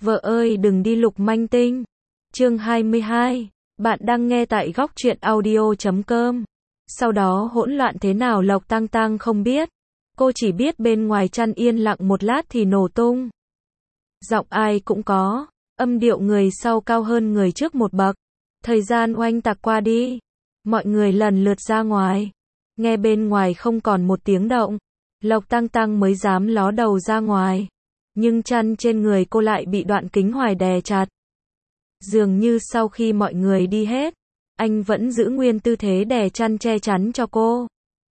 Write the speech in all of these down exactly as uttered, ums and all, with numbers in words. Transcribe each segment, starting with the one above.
Vợ ơi đừng đi lục manh tinh. Chương hai mươi hai. Bạn đang nghe tại góc truyện audio chấm com. Sau đó hỗn loạn thế nào Lộc Tang Tang không biết. Cô chỉ biết bên ngoài chăn yên lặng một lát thì nổ tung. Giọng ai cũng có, âm điệu người sau cao hơn người trước một bậc. Thời gian oanh tạc qua đi. Mọi người lần lượt ra ngoài. Nghe bên ngoài không còn một tiếng động. Lộc Tang Tang mới dám ló đầu ra ngoài. Nhưng chăn trên người cô lại bị Đoạn Kính Hoài đè chặt. Dường như sau khi mọi người đi hết, anh vẫn giữ nguyên tư thế đè chăn che chắn cho cô.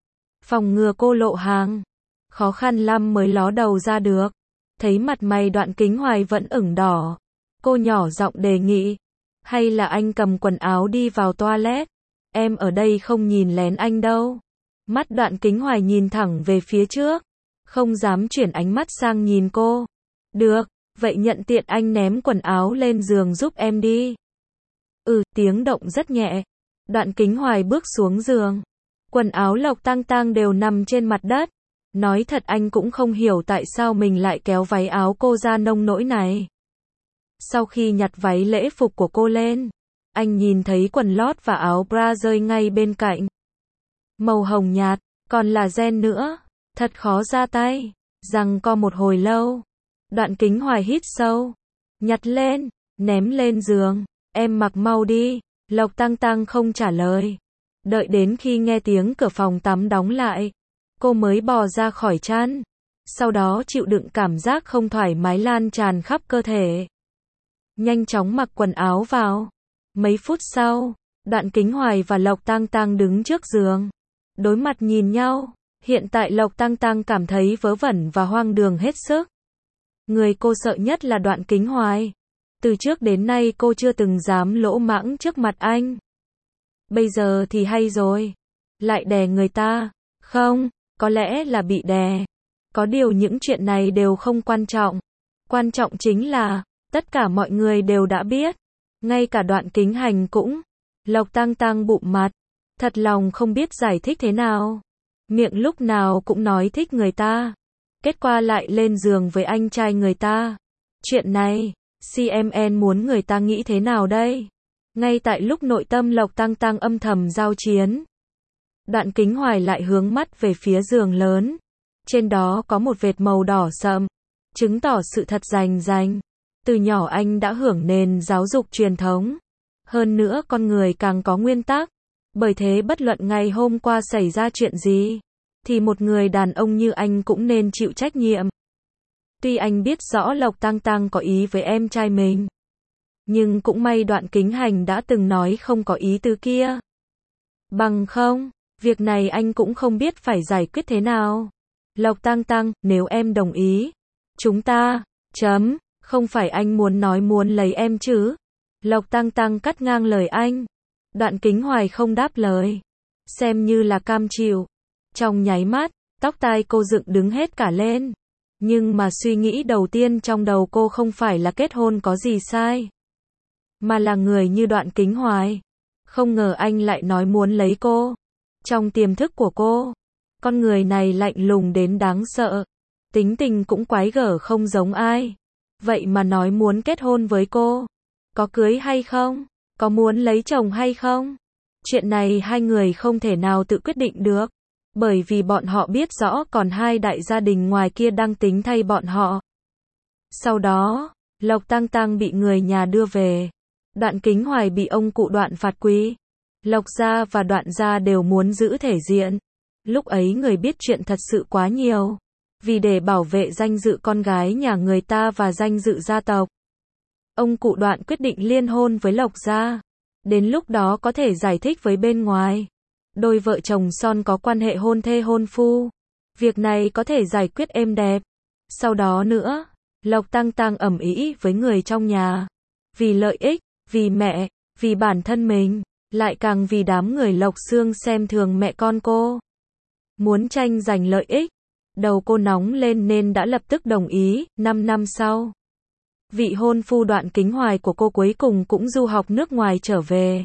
Phòng ngừa cô lộ hàng. Khó khăn lắm mới ló đầu ra được. Thấy mặt mày Đoạn Kính Hoài vẫn ửng đỏ. Cô nhỏ giọng đề nghị. Hay là anh cầm quần áo đi vào toilet. Em ở đây không nhìn lén anh đâu. Mắt Đoạn Kính Hoài nhìn thẳng về phía trước. Không dám chuyển ánh mắt sang nhìn cô. Được, vậy nhận tiện anh ném quần áo lên giường giúp em đi. Ừ, tiếng động rất nhẹ. Đoạn Kính Hoài bước xuống giường. Quần áo Lộc Tang Tang đều nằm trên mặt đất. Nói thật anh cũng không hiểu tại sao mình lại kéo váy áo cô ra nông nỗi này. Sau khi nhặt váy lễ phục của cô lên, anh nhìn thấy quần lót và áo bra rơi ngay bên cạnh. Màu hồng nhạt, còn là ren nữa. Thật khó ra tay. Giằng co một hồi lâu. Đoạn Kính Hoài hít sâu. Nhặt lên, ném lên giường. Em mặc mau đi. Lộc Tang Tang không trả lời. Đợi đến khi nghe tiếng cửa phòng tắm đóng lại, cô mới bò ra khỏi chăn. Sau đó chịu đựng cảm giác không thoải mái lan tràn khắp cơ thể. Nhanh chóng mặc quần áo vào. Mấy phút sau, Đoạn Kính Hoài và Lộc Tang Tang đứng trước giường. Đối mặt nhìn nhau. Hiện tại Lộc Tang Tang cảm thấy vớ vẩn và hoang đường hết sức. Người cô sợ nhất là Đoạn Kính Hoài. Từ trước đến nay cô chưa từng dám lỗ mãng trước mặt anh. Bây giờ thì hay rồi. Lại đè người ta. Không, có lẽ là bị đè. Có điều những chuyện này đều không quan trọng. Quan trọng chính là, tất cả mọi người đều đã biết. Ngay cả Đoạn Kính Hành cũng. Lộc Tang Tang bụm mặt. Thật lòng không biết giải thích thế nào. Miệng lúc nào cũng nói thích người ta. Kết quả lại lên giường với anh trai người ta. Chuyện này, xê em en muốn người ta nghĩ thế nào đây? Ngay tại lúc nội tâm Lộc Tang Tang âm thầm giao chiến, Đoạn Kính Hoài lại hướng mắt về phía giường lớn. Trên đó có một vệt màu đỏ sậm, chứng tỏ sự thật rành rành. Từ nhỏ anh đã hưởng nền giáo dục truyền thống. Hơn nữa con người càng có nguyên tắc. Bởi thế bất luận ngày hôm qua xảy ra chuyện gì, thì một người đàn ông như anh cũng nên chịu trách nhiệm. Tuy anh biết rõ Lộc Tang Tang có ý với em trai mình, nhưng cũng may Đoạn Kính Hành đã từng nói không có ý tứ kia. Bằng không, việc này anh cũng không biết phải giải quyết thế nào. Lộc Tang Tang, nếu em đồng ý, chúng ta, chấm, không phải anh muốn nói muốn lấy em chứ. Lộc Tang Tang cắt ngang lời anh. Đoạn Kính Hoài không đáp lời. Xem như là cam chịu. Trong nháy mắt, tóc tai cô dựng đứng hết cả lên. Nhưng mà suy nghĩ đầu tiên trong đầu cô không phải là kết hôn có gì sai, mà là người như Đoạn Kính Hoài. Không ngờ anh lại nói muốn lấy cô. Trong tiềm thức của cô, con người này lạnh lùng đến đáng sợ. Tính tình cũng quái gở không giống ai. Vậy mà nói muốn kết hôn với cô. Có cưới hay không? Có muốn lấy chồng hay không? Chuyện này hai người không thể nào tự quyết định được. Bởi vì bọn họ biết rõ còn hai đại gia đình ngoài kia đang tính thay bọn họ. Sau đó, Lộc Tang Tang bị người nhà đưa về. Đoạn Kính Hoài bị ông cụ Đoạn phạt quý. Lộc gia và Đoạn gia đều muốn giữ thể diện. Lúc ấy người biết chuyện thật sự quá nhiều. Vì để bảo vệ danh dự con gái nhà người ta và danh dự gia tộc, ông cụ Đoạn quyết định liên hôn với Lộc gia. Đến lúc đó có thể giải thích với bên ngoài. Đôi vợ chồng son có quan hệ hôn thê hôn phu. Việc này có thể giải quyết êm đẹp. Sau đó nữa, Lộc Tang Tang ầm ĩ với người trong nhà. Vì lợi ích, vì mẹ, vì bản thân mình, lại càng vì đám người Lộc Xương xem thường mẹ con cô. Muốn tranh giành lợi ích. Đầu cô nóng lên nên đã lập tức đồng ý. Năm năm sau, vị hôn phu Đoạn Kính Hoài của cô cuối cùng cũng du học nước ngoài trở về.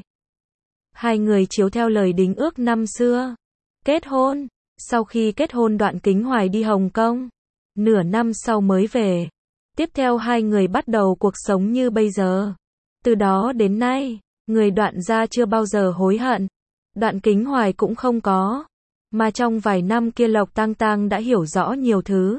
Hai người chiếu theo lời đính ước năm xưa. Kết hôn. Sau khi kết hôn Đoạn Kính Hoài đi Hồng Kông. Nửa năm sau mới về. Tiếp theo hai người bắt đầu cuộc sống như bây giờ. Từ đó đến nay, người Đoạn gia chưa bao giờ hối hận. Đoạn Kính Hoài cũng không có. Mà trong vài năm kia Lộc Tang Tang đã hiểu rõ nhiều thứ.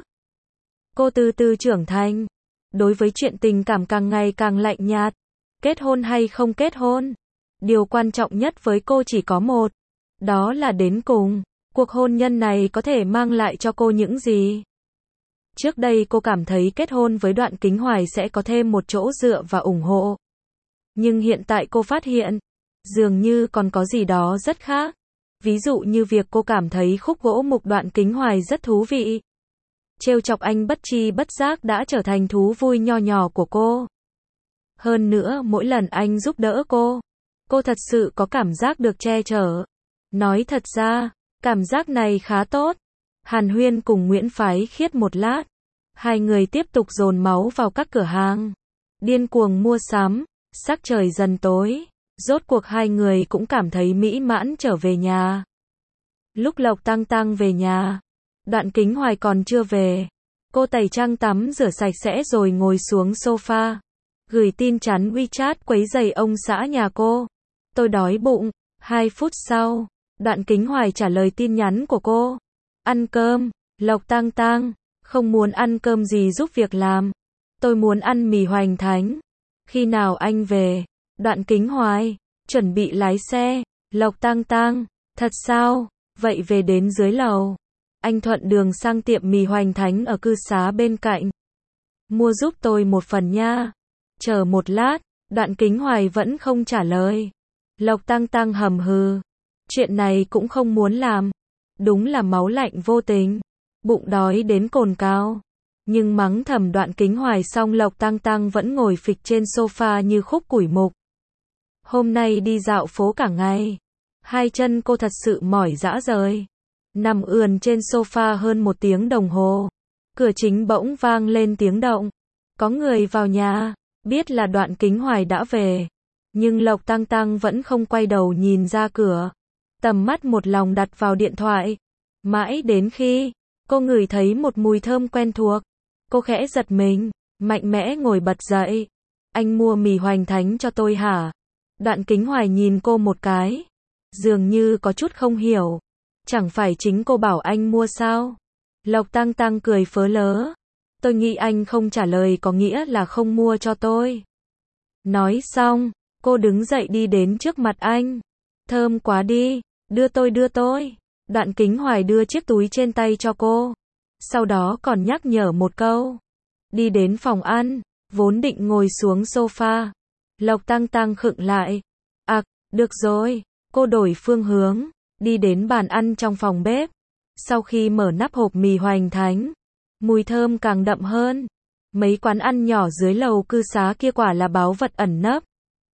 Cô từ từ trưởng thành. Đối với chuyện tình cảm càng ngày càng lạnh nhạt. Kết hôn hay không kết hôn? Điều quan trọng nhất với cô chỉ có một. Đó là đến cùng, cuộc hôn nhân này có thể mang lại cho cô những gì? Trước đây cô cảm thấy kết hôn với Đoạn Kính Hoài sẽ có thêm một chỗ dựa và ủng hộ. Nhưng hiện tại cô phát hiện, dường như còn có gì đó rất khác. Ví dụ như việc cô cảm thấy khúc gỗ mục Đoạn Kính Hoài rất thú vị. Trêu chọc anh bất tri bất giác đã trở thành thú vui nho nhỏ của cô. Hơn nữa mỗi lần anh giúp đỡ cô, cô thật sự có cảm giác được che chở. Nói thật ra, cảm giác này khá tốt. Hàn huyên cùng Nguyễn Phái Khiết một lát. Hai người tiếp tục dồn máu vào các cửa hàng. Điên cuồng mua sắm. Sắc trời dần tối. Rốt cuộc hai người cũng cảm thấy mỹ mãn trở về nhà. Lúc Lộc Tang Tang về nhà, Đoạn Kính Hoài còn chưa về. Cô tẩy trang tắm rửa sạch sẽ rồi ngồi xuống sofa. Gửi tin nhắn WeChat quấy rầy ông xã nhà cô. Tôi đói bụng. Hai phút sau, Đoạn Kính Hoài trả lời tin nhắn của cô. Ăn cơm. Lộc Tang Tang, không muốn ăn cơm gì giúp việc làm. Tôi muốn ăn mì hoành thánh. Khi nào anh về? Đoạn Kính Hoài, chuẩn bị lái xe. Lộc Tang Tang, thật sao? Vậy về đến dưới lầu. Anh thuận đường sang tiệm mì hoành thánh ở cư xá bên cạnh. Mua giúp tôi một phần nha. Chờ một lát, Đoạn Kính Hoài vẫn không trả lời. Lộc Tang Tang hầm hừ. Chuyện này cũng không muốn làm. Đúng là máu lạnh vô tình. Bụng đói đến cồn cào. Nhưng mắng thầm Đoạn Kính Hoài xong Lộc Tang Tang vẫn ngồi phịch trên sofa như khúc củi mục. Hôm nay đi dạo phố cả ngày. Hai chân cô thật sự mỏi rã rời. Nằm ườn trên sofa hơn một tiếng đồng hồ. Cửa chính bỗng vang lên tiếng động. Có người vào nhà. Biết là Đoạn Kính Hoài đã về. Nhưng Lộc Tang Tang vẫn không quay đầu nhìn ra cửa. Tầm mắt một lòng đặt vào điện thoại. Mãi đến khi cô ngửi thấy một mùi thơm quen thuộc. Cô khẽ giật mình, mạnh mẽ ngồi bật dậy. Anh mua mì hoành thánh cho tôi hả? Đoạn Kính Hoài nhìn cô một cái. Dường như có chút không hiểu. Chẳng phải chính cô bảo anh mua sao? Lộc Tang Tang cười phớ lớ. Tôi nghĩ anh không trả lời có nghĩa là không mua cho tôi. Nói xong, cô đứng dậy đi đến trước mặt anh. Thơm quá đi, đưa tôi đưa tôi. Đoạn Kính Hoài đưa chiếc túi trên tay cho cô. Sau đó còn nhắc nhở một câu. Đi đến phòng ăn, vốn định ngồi xuống sofa. Lộc Tang Tang khựng lại. À, được rồi. Cô đổi phương hướng, đi đến bàn ăn trong phòng bếp. Sau khi mở nắp hộp mì hoành thánh, mùi thơm càng đậm hơn. Mấy quán ăn nhỏ dưới lầu cư xá kia quả là báu vật ẩn nấp.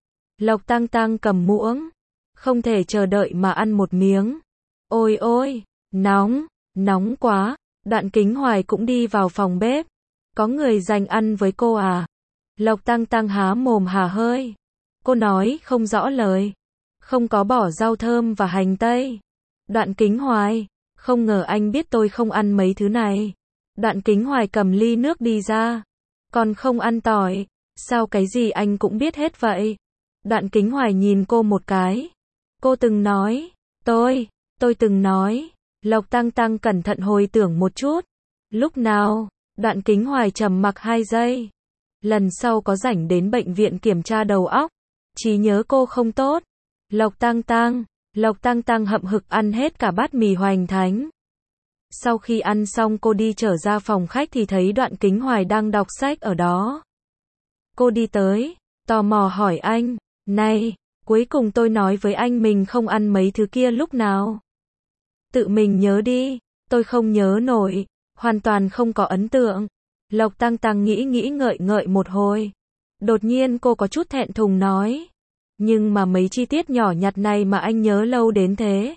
Lộc Tang Tang cầm muỗng, không thể chờ đợi mà ăn một miếng. Ôi ôi, nóng, nóng quá. Đoạn Kính Hoài cũng đi vào phòng bếp. Có người dành ăn với cô à? Lộc Tang Tang há mồm há hơi. Cô nói không rõ lời. Không có bỏ rau thơm và hành tây. Đoạn Kính Hoài, không ngờ anh biết tôi không ăn mấy thứ này. Đoạn Kính Hoài cầm ly nước đi ra. Còn không ăn tỏi, sao cái gì anh cũng biết hết vậy? Đoạn Kính Hoài nhìn cô một cái. Cô từng nói, tôi, tôi từng nói. Lộc Tang Tang cẩn thận hồi tưởng một chút. Lúc nào? Đoạn Kính Hoài trầm mặc hai giây. Lần sau có rảnh đến bệnh viện kiểm tra đầu óc. Trí nhớ cô không tốt. Lộc Tang Tang, Lộc Tang Tang hậm hực ăn hết cả bát mì hoành thánh. Sau khi ăn xong cô đi trở ra phòng khách thì thấy Đoạn Kính Hoài đang đọc sách ở đó. Cô đi tới, tò mò hỏi anh, này, cuối cùng tôi nói với anh mình không ăn mấy thứ kia lúc nào? Tự mình nhớ đi, tôi không nhớ nổi, hoàn toàn không có ấn tượng. Lộc Tang Tang nghĩ nghĩ ngợi ngợi một hồi. Đột nhiên cô có chút thẹn thùng nói. Nhưng mà mấy chi tiết nhỏ nhặt này mà anh nhớ lâu đến thế.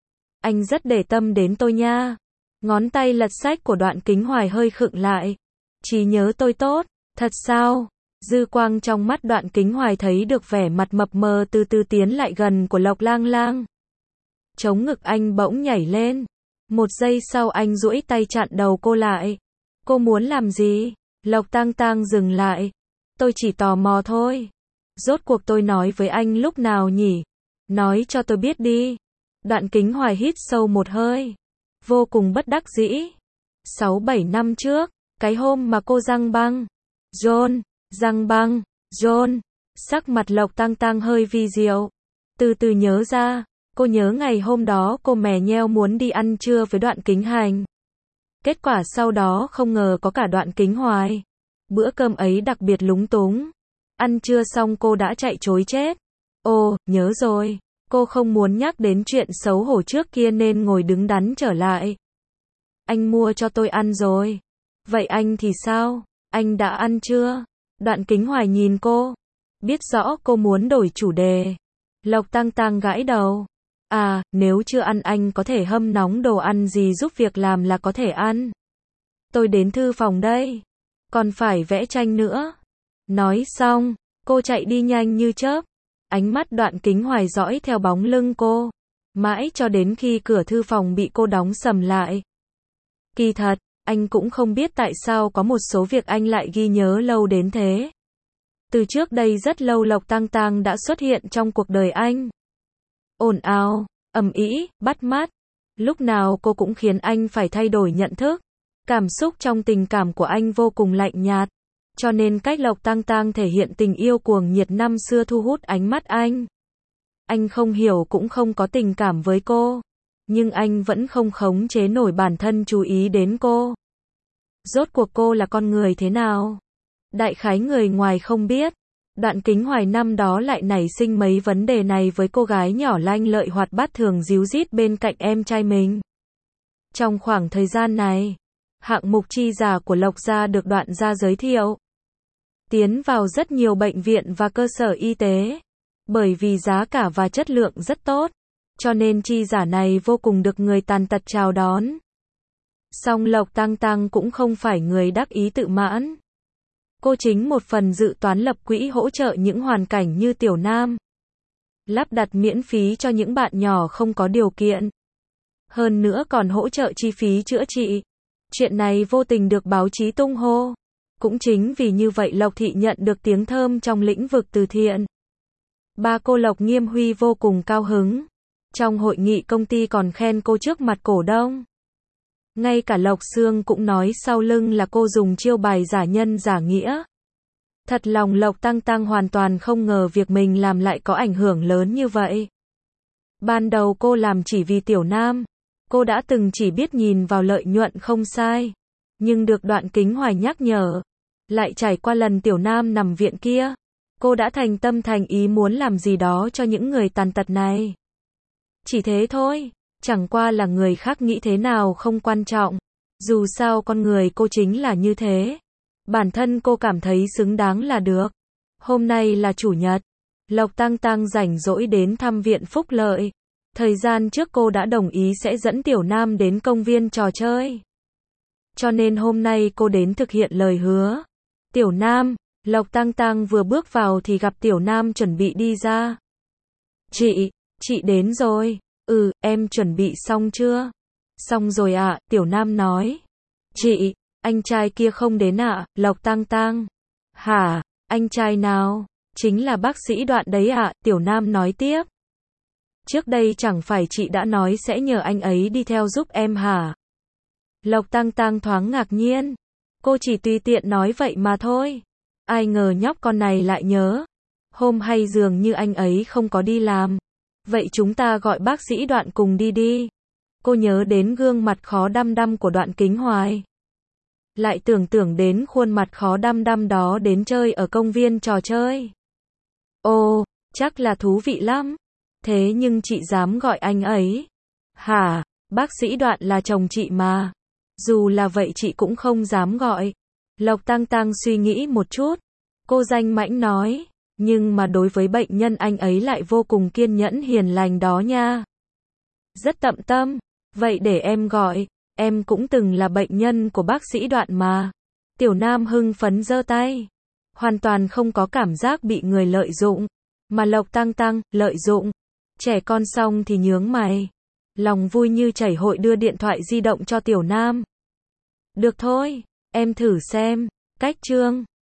Anh rất để tâm đến tôi nha. Ngón tay lật sách của Đoạn Kính Hoài hơi khựng lại. Trí nhớ tôi tốt, thật sao? Dư quang trong mắt Đoạn Kính Hoài thấy được vẻ mặt mập mờ từ từ tiến lại gần của Lộc Lang Lang. Chống ngực anh bỗng nhảy lên. Một giây sau anh duỗi tay chặn đầu cô lại. Cô muốn làm gì? Lộc Tang Tang dừng lại. Tôi chỉ tò mò thôi. Rốt cuộc tôi nói với anh lúc nào nhỉ? Nói cho tôi biết đi. Đoạn Kính Hoài hít sâu một hơi. Vô cùng bất đắc dĩ. Sáu bảy năm trước, cái hôm mà cô giăng băng. John, giăng băng, John. Sắc mặt Lộc Tang Tang hơi vi diệu. Từ từ nhớ ra, cô nhớ ngày hôm đó cô mè nheo muốn đi ăn trưa với Đoạn Kính Hành. Kết quả sau đó không ngờ có cả Đoạn Kính Hoài. Bữa cơm ấy đặc biệt lúng túng. Ăn trưa xong cô đã chạy trối chết. Ồ, nhớ rồi. Cô không muốn nhắc đến chuyện xấu hổ trước kia nên ngồi đứng đắn trở lại. Anh mua cho tôi ăn rồi. Vậy anh thì sao? Anh đã ăn chưa? Đoạn Kính Hoài nhìn cô. Biết rõ cô muốn đổi chủ đề. Lộc Tang Tang gãi đầu. À, nếu chưa ăn anh có thể hâm nóng đồ ăn gì giúp việc làm là có thể ăn. Tôi đến thư phòng đây. Còn phải vẽ tranh nữa. Nói xong, cô chạy đi nhanh như chớp. Ánh mắt Đoạn Kính Hoài dõi theo bóng lưng cô. Mãi cho đến khi cửa thư phòng bị cô đóng sầm lại. Kỳ thật, anh cũng không biết tại sao có một số việc anh lại ghi nhớ lâu đến thế. Từ trước đây rất lâu Lộc Tang Tang đã xuất hiện trong cuộc đời anh. Ồn ào, ầm ĩ, bắt mắt. Lúc nào cô cũng khiến anh phải thay đổi nhận thức. Cảm xúc trong tình cảm của anh vô cùng lạnh nhạt. Cho nên cách Lộc Tang Tang thể hiện tình yêu cuồng nhiệt năm xưa thu hút ánh mắt anh. Anh không hiểu cũng không có tình cảm với cô. Nhưng anh vẫn không khống chế nổi bản thân chú ý đến cô. Rốt cuộc cô là con người thế nào? Đại khái người ngoài không biết. Đoạn Kính Hoài năm đó lại nảy sinh mấy vấn đề này với cô gái nhỏ lanh lợi hoạt bát thường díu dít bên cạnh em trai mình. Trong khoảng thời gian này, hạng mục chi giả của Lộc gia được Đoạn gia giới thiệu. Tiến vào rất nhiều bệnh viện và cơ sở y tế. Bởi vì giá cả và chất lượng rất tốt. Cho nên chi giả này vô cùng được người tàn tật chào đón. Song Lộc Tang Tang cũng không phải người đắc ý tự mãn. Cô chính một phần dự toán lập quỹ hỗ trợ những hoàn cảnh như Tiểu Nam. Lắp đặt miễn phí cho những bạn nhỏ không có điều kiện. Hơn nữa còn hỗ trợ chi phí chữa trị. Chuyện này vô tình được báo chí tung hô. Cũng chính vì như vậy Lộc Thị nhận được tiếng thơm trong lĩnh vực từ thiện. Ba cô Lộc Nghiêm Huy vô cùng cao hứng. Trong hội nghị công ty còn khen cô trước mặt cổ đông. Ngay cả Lộc Sương cũng nói sau lưng là cô dùng chiêu bài giả nhân giả nghĩa. Thật lòng Lộc Tang Tang hoàn toàn không ngờ việc mình làm lại có ảnh hưởng lớn như vậy. Ban đầu cô làm chỉ vì Tiểu Nam. Cô đã từng chỉ biết nhìn vào lợi nhuận không sai. Nhưng được Đoạn Kính Hoài nhắc nhở. Lại trải qua lần Tiểu Nam nằm viện kia. Cô đã thành tâm thành ý muốn làm gì đó cho những người tàn tật này. Chỉ thế thôi. Chẳng qua là người khác nghĩ thế nào không quan trọng. Dù sao con người cô chính là như thế. Bản thân cô cảm thấy xứng đáng là được. Hôm nay là chủ nhật. Lộc Tang Tang rảnh rỗi đến thăm viện phúc lợi. Thời gian trước cô đã đồng ý sẽ dẫn Tiểu Nam đến công viên trò chơi. Cho nên hôm nay cô đến thực hiện lời hứa. Tiểu Nam, Lộc Tang Tang vừa bước vào thì gặp Tiểu Nam chuẩn bị đi ra. Chị, chị đến rồi. Ừ, em chuẩn bị xong chưa? Xong rồi ạ, à, Tiểu Nam nói. Chị, anh trai kia không đến ạ, à, Lộc Tang Tang. Hả, anh trai nào? Chính là bác sĩ Đoạn đấy ạ, à, Tiểu Nam nói tiếp. Trước đây chẳng phải chị đã nói sẽ nhờ anh ấy đi theo giúp em hả? Lộc Tang Tang thoáng ngạc nhiên. Cô chỉ tùy tiện nói vậy mà thôi. Ai ngờ nhóc con này lại nhớ. Hôm hay dường như anh ấy không có đi làm. Vậy chúng ta gọi bác sĩ Đoạn cùng đi đi. Cô nhớ đến gương mặt khó đăm đăm của Đoạn Kính Hoài. Lại tưởng tưởng đến khuôn mặt khó đăm đăm đó đến chơi ở công viên trò chơi. Ồ, chắc là thú vị lắm. Thế nhưng chị dám gọi anh ấy. Hả, bác sĩ Đoạn là chồng chị mà. Dù là vậy chị cũng không dám gọi. Lộc Tang Tang suy nghĩ một chút. Cô danh mãnh nói. Nhưng mà đối với bệnh nhân anh ấy lại vô cùng kiên nhẫn hiền lành đó nha. Rất tận tâm. Vậy để em gọi. Em cũng từng là bệnh nhân của bác sĩ Đoạn mà. Tiểu Nam hưng phấn giơ tay. Hoàn toàn không có cảm giác bị người lợi dụng. Mà Lộc Tang Tang, lợi dụng. Trẻ con xong thì nhướng mày. Lòng vui như chảy hội đưa điện thoại di động cho Tiểu Nam. Được thôi, em thử xem. Cách chương